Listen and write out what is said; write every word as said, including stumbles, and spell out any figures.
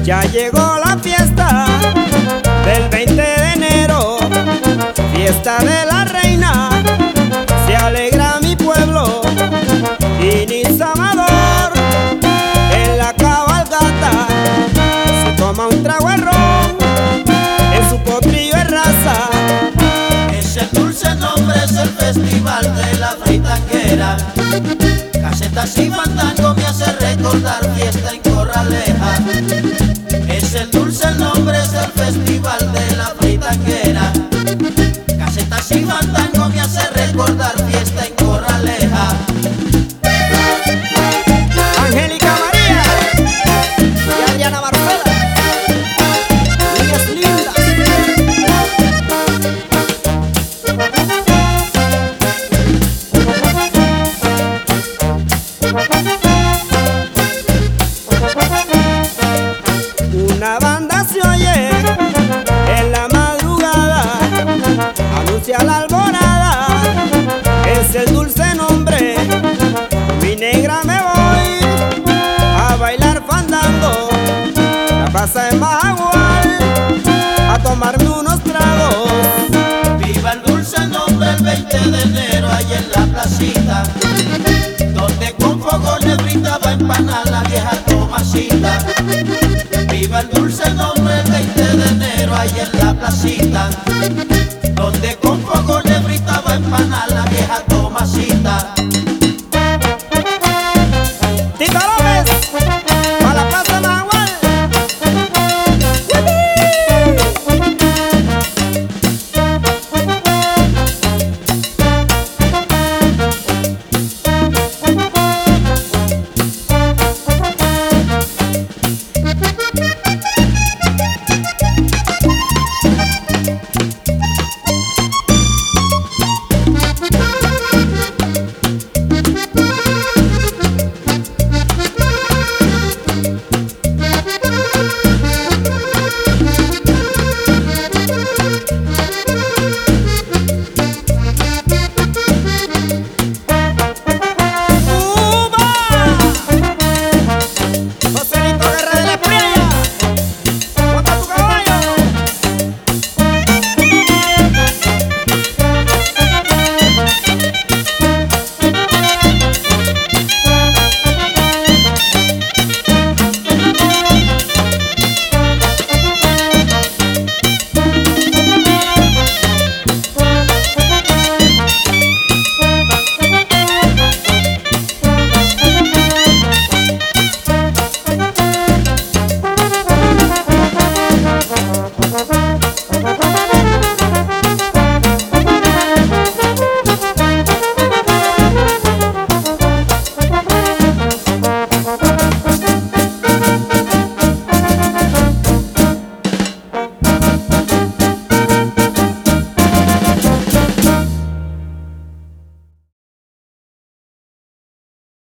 Ya llegó la fiesta del veinte de enero, fiesta de la reina. Se alegra mi pueblo y Nilsa Amador. En la cabalgata se toma un trago de ron, en su potrillo es raza. Es el dulce nombre, es el festival de la fritanguera. Casetas y fandango me hace recordar fiesta en Corraleja. Es el dulce nombre, es el festival de la fritanguera. Casetas y fandango me hace recordar fiesta en Corraleja. Angélica María y Adriana Marcela, niñas lindas. Una banda se oye en la madrugada, anuncia la alborada. Es el dulce nombre, mi negra me voy a bailar fandango. La plaza de Majagual, a tomarme unos tragos. Viva el dulce nombre el veinte de enero, ahí en la placita, donde con fogones brindaba empanar la vieja Tomasita. Viva el dulce nombre el veinte de enero, ahí en la placita,